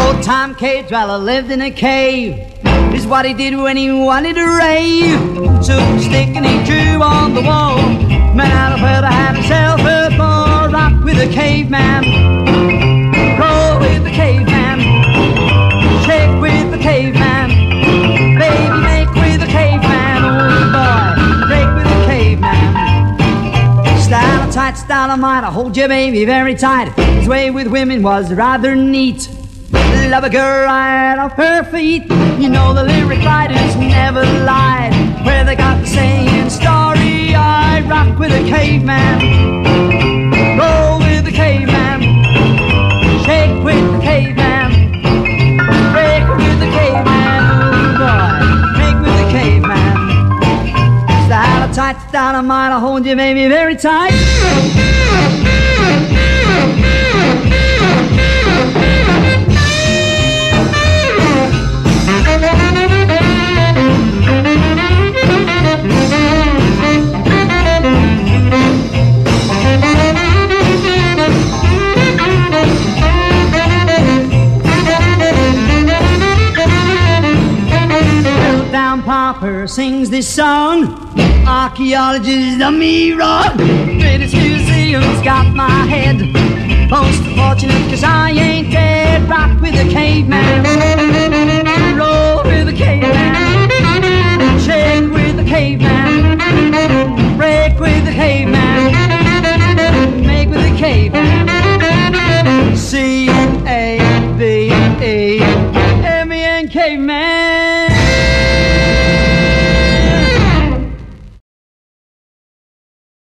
Old-time cave dweller lived in a cave. This is what he did when he wanted to rave. Took a stick and he drew on the wall. Man out of her to have himself a ball. Rock with the caveman, roll with the caveman, shake with the caveman, baby make with the caveman. Oh boy, break with the caveman. Style tight, style of mine, I hold your baby very tight. His way with women was rather neat. Love a girl right off her feet. You know the lyric writers never lied. Where they got the saying starry-eyed. Rock with a caveman, roll with the caveman, shake with the caveman, break with the caveman. Oh boy, break with the caveman. Style tight, style of mine, I hold you baby very tight. Down Popper sings this song. Archaeologists done me wrong. British Museum's got my head. Most fortunate 'cause I ain't dead. Rock with the caveman.